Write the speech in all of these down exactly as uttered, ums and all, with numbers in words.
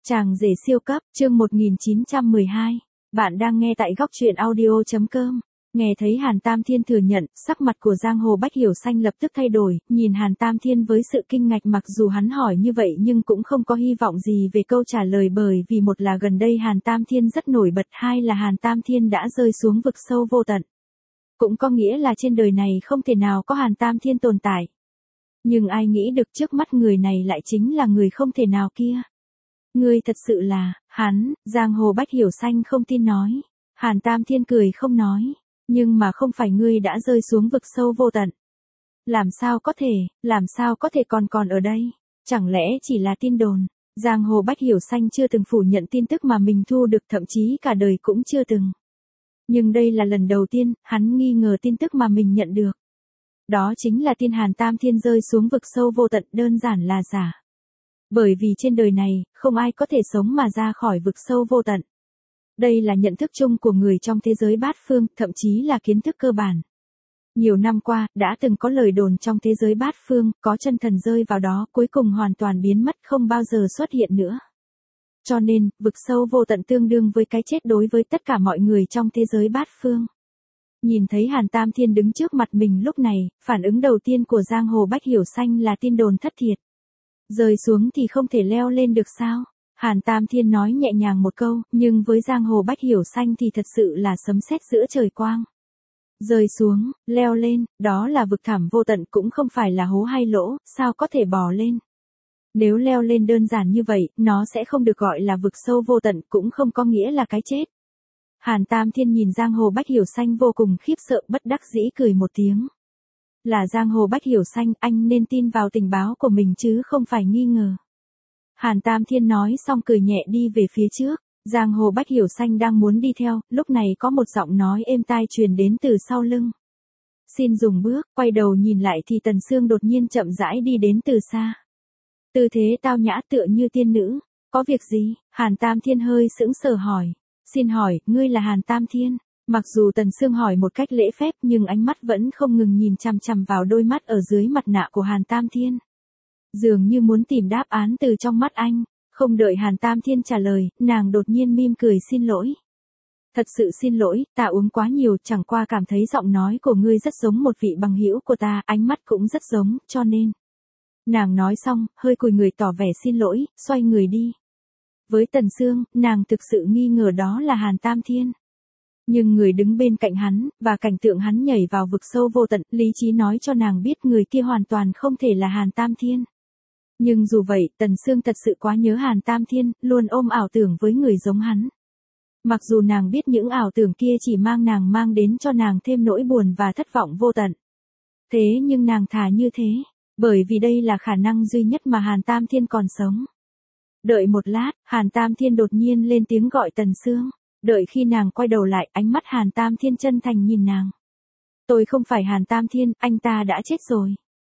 Chàng rể siêu cấp, chương một nghìn chín trăm mười hai. Bạn đang nghe tại góc truyện audio.com. Nghe thấy Hàn Tam Thiên thừa nhận, sắc mặt của Giang Hồ Bách Hiểu Xanh lập tức thay đổi, nhìn Hàn Tam Thiên với sự kinh ngạc, mặc dù hắn hỏi như vậy nhưng cũng không có hy vọng gì về câu trả lời, bởi vì một là gần đây Hàn Tam Thiên rất nổi bật, hai là Hàn Tam Thiên đã rơi xuống vực sâu vô tận. Cũng có nghĩa là trên đời này không thể nào có Hàn Tam Thiên tồn tại. Nhưng ai nghĩ được trước mắt người này lại chính là người không thể nào kia. Ngươi thật sự là, hắn, Giang Hồ Bách Hiểu Xanh không tin nói. Hàn Tam Thiên cười không nói, nhưng mà không phải ngươi đã rơi xuống vực sâu vô tận. Làm sao có thể, làm sao có thể còn còn ở đây, chẳng lẽ chỉ là tin đồn. Giang Hồ Bách Hiểu Xanh chưa từng phủ nhận tin tức mà mình thu được, thậm chí cả đời cũng chưa từng. Nhưng đây là lần đầu tiên, hắn nghi ngờ tin tức mà mình nhận được. Đó chính là tin Hàn Tam Thiên rơi xuống vực sâu vô tận, đơn giản là giả. Bởi vì trên đời này, không ai có thể sống mà ra khỏi vực sâu vô tận. Đây là nhận thức chung của người trong thế giới bát phương, thậm chí là kiến thức cơ bản. Nhiều năm qua, đã từng có lời đồn trong thế giới bát phương, có chân thần rơi vào đó, cuối cùng hoàn toàn biến mất, không bao giờ xuất hiện nữa. Cho nên, vực sâu vô tận tương đương với cái chết đối với tất cả mọi người trong thế giới bát phương. Nhìn thấy Hàn Tam Thiên đứng trước mặt mình lúc này, phản ứng đầu tiên của Giang Hồ Bách Hiểu Xanh là tin đồn thất thiệt. Rơi xuống thì không thể leo lên được sao? Hàn Tam Thiên nói nhẹ nhàng một câu, nhưng với Giang Hồ Bách Hiểu Xanh thì thật sự là sấm sét giữa trời quang. Rơi xuống, leo lên, đó là vực thẳm vô tận, cũng không phải là hố hay lỗ, sao có thể bò lên? Nếu leo lên đơn giản như vậy, nó sẽ không được gọi là vực sâu vô tận, cũng không có nghĩa là cái chết. Hàn Tam Thiên nhìn Giang Hồ Bách Hiểu Xanh vô cùng khiếp sợ, bất đắc dĩ cười một tiếng. Là Giang Hồ Bách Hiểu Xanh, anh nên tin vào tình báo của mình chứ không phải nghi ngờ. Hàn Tam Thiên nói xong cười nhẹ đi về phía trước. Giang Hồ Bách Hiểu Xanh đang muốn đi theo, lúc này có một giọng nói êm tai truyền đến từ sau lưng. Xin dừng bước, quay đầu nhìn lại thì Tần Sương đột nhiên chậm rãi đi đến từ xa. Tư thế tao nhã tựa như tiên nữ. Có việc gì? Hàn Tam Thiên hơi sững sờ hỏi. Xin hỏi, ngươi là Hàn Tam Thiên? Mặc dù Tần Sương hỏi một cách lễ phép nhưng ánh mắt vẫn không ngừng nhìn chằm chằm vào đôi mắt ở dưới mặt nạ của Hàn Tam Thiên. Dường như muốn tìm đáp án từ trong mắt anh. Không đợi Hàn Tam Thiên trả lời, nàng đột nhiên mỉm cười xin lỗi. Thật sự xin lỗi, ta uống quá nhiều, chẳng qua cảm thấy giọng nói của ngươi rất giống một vị bằng hữu của ta, ánh mắt cũng rất giống, cho nên. Nàng nói xong, hơi cúi người tỏ vẻ xin lỗi, xoay người đi. Với Tần Sương, nàng thực sự nghi ngờ đó là Hàn Tam Thiên. Nhưng người đứng bên cạnh hắn, và cảnh tượng hắn nhảy vào vực sâu vô tận, lý trí nói cho nàng biết người kia hoàn toàn không thể là Hàn Tam Thiên. Nhưng dù vậy, Tần Sương thật sự quá nhớ Hàn Tam Thiên, luôn ôm ảo tưởng với người giống hắn. Mặc dù nàng biết những ảo tưởng kia chỉ mang nàng mang đến cho nàng thêm nỗi buồn và thất vọng vô tận. Thế nhưng nàng thà như thế, bởi vì đây là khả năng duy nhất mà Hàn Tam Thiên còn sống. Đợi một lát, Hàn Tam Thiên đột nhiên lên tiếng gọi Tần Sương. Đợi khi nàng quay đầu lại, ánh mắt Hàn Tam Thiên chân thành nhìn nàng. Tôi không phải Hàn Tam Thiên, anh ta đã chết rồi.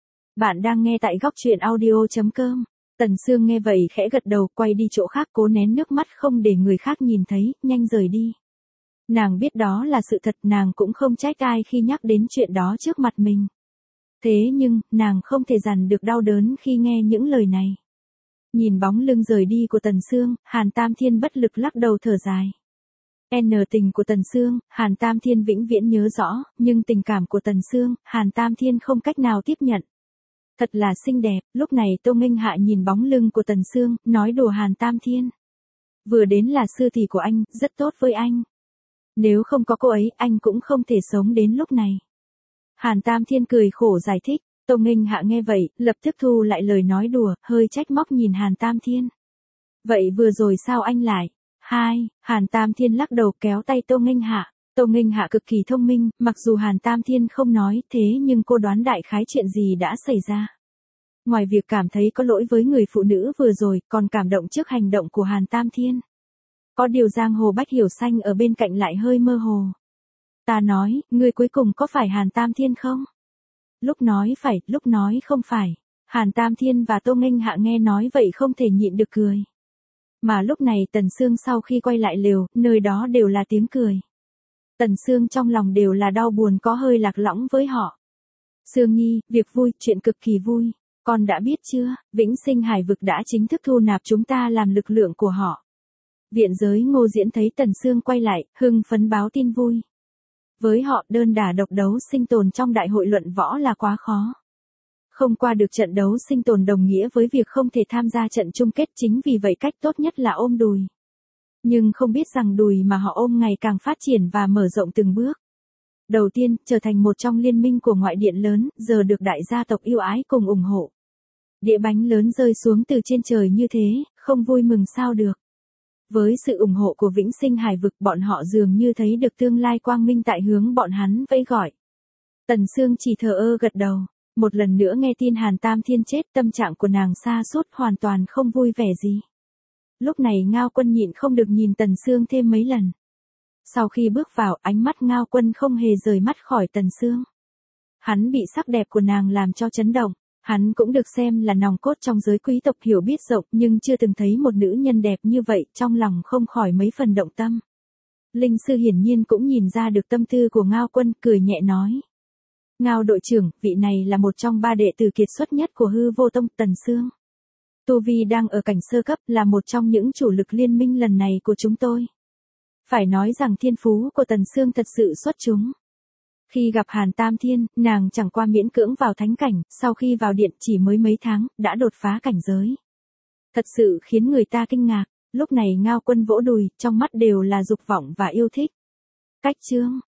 Bạn đang nghe tại góc truyện audio.com. Tần Sương nghe vậy khẽ gật đầu, quay đi chỗ khác, cố nén nước mắt không để người khác nhìn thấy, nhanh rời đi. Nàng biết đó là sự thật, nàng cũng không trách ai khi nhắc đến chuyện đó trước mặt mình. Thế nhưng, nàng không thể dằn được đau đớn khi nghe những lời này. Nhìn bóng lưng rời đi của Tần Sương, Hàn Tam Thiên bất lực lắc đầu thở dài. N tình của Tần Sương, Hàn Tam Thiên vĩnh viễn nhớ rõ, nhưng tình cảm của Tần Sương, Hàn Tam Thiên không cách nào tiếp nhận. Thật là xinh đẹp, lúc này Tô Nghênh Hạ nhìn bóng lưng của Tần Sương, nói đùa Hàn Tam Thiên. Vừa đến là sư tỷ của anh, rất tốt với anh. Nếu không có cô ấy, anh cũng không thể sống đến lúc này. Hàn Tam Thiên cười khổ giải thích, Tô Nghênh Hạ nghe vậy, lập tức thu lại lời nói đùa, hơi trách móc nhìn Hàn Tam Thiên. Vậy vừa rồi sao anh lại? Hai, Hàn Tam Thiên lắc đầu kéo tay Tô Nghênh Hạ. Tô Nghênh Hạ cực kỳ thông minh, mặc dù Hàn Tam Thiên không nói thế nhưng cô đoán đại khái chuyện gì đã xảy ra. Ngoài việc cảm thấy có lỗi với người phụ nữ vừa rồi, còn cảm động trước hành động của Hàn Tam Thiên. Có điều Giang Hồ Bách Hiểu Xanh ở bên cạnh lại hơi mơ hồ. Ta nói, ngươi cuối cùng có phải Hàn Tam Thiên không? Lúc nói phải, lúc nói không phải. Hàn Tam Thiên và Tô Nghênh Hạ nghe nói vậy không thể nhịn được cười. Mà lúc này Tần Sương sau khi quay lại lều, nơi đó đều là tiếng cười. Tần Sương trong lòng đều là đau buồn, có hơi lạc lõng với họ. Sương Nhi, việc vui, chuyện cực kỳ vui. Con đã biết chưa, Vĩnh Sinh Hải Vực đã chính thức thu nạp chúng ta làm lực lượng của họ. Viện giới Ngô Diễn thấy Tần Sương quay lại, hưng phấn báo tin vui. Với họ, đơn đả độc đấu sinh tồn trong đại hội luận võ là quá khó. Không qua được trận đấu sinh tồn đồng nghĩa với việc không thể tham gia trận chung kết, chính vì vậy cách tốt nhất là ôm đùi. Nhưng không biết rằng đùi mà họ ôm ngày càng phát triển và mở rộng từng bước. Đầu tiên, trở thành một trong liên minh của ngoại điện lớn, giờ được đại gia tộc yêu ái cùng ủng hộ. Đĩa bánh lớn rơi xuống từ trên trời như thế, không vui mừng sao được. Với sự ủng hộ của Vĩnh Sinh Hải Vực, bọn họ dường như thấy được tương lai quang minh tại hướng bọn hắn vẫy gọi. Tần Sương chỉ thờ ơ gật đầu. Một lần nữa nghe tin Hàn Tam Thiên chết, tâm trạng của nàng sa sút, hoàn toàn không vui vẻ gì. Lúc này Ngao Quân nhịn không được nhìn Tần Sương thêm mấy lần. Sau khi bước vào, ánh mắt Ngao Quân không hề rời mắt khỏi Tần Sương. Hắn bị sắc đẹp của nàng làm cho chấn động. Hắn cũng được xem là nòng cốt trong giới quý tộc hiểu biết rộng, nhưng chưa từng thấy một nữ nhân đẹp như vậy, trong lòng không khỏi mấy phần động tâm. Linh sư hiển nhiên cũng nhìn ra được tâm tư của Ngao Quân, cười nhẹ nói. Ngao đội trưởng, vị này là một trong ba đệ tử kiệt xuất nhất của Hư Vô Tông, Tần Sương. Tu vi đang ở cảnh sơ cấp, là một trong những chủ lực liên minh lần này của chúng tôi. Phải nói rằng thiên phú của Tần Sương thật sự xuất chúng. Khi gặp Hàn Tam Thiên, nàng chẳng qua miễn cưỡng vào thánh cảnh, sau khi vào điện chỉ mới mấy tháng, đã đột phá cảnh giới. Thật sự khiến người ta kinh ngạc, lúc này Ngao Quân vỗ đùi, trong mắt đều là dục vọng và yêu thích. Cách chương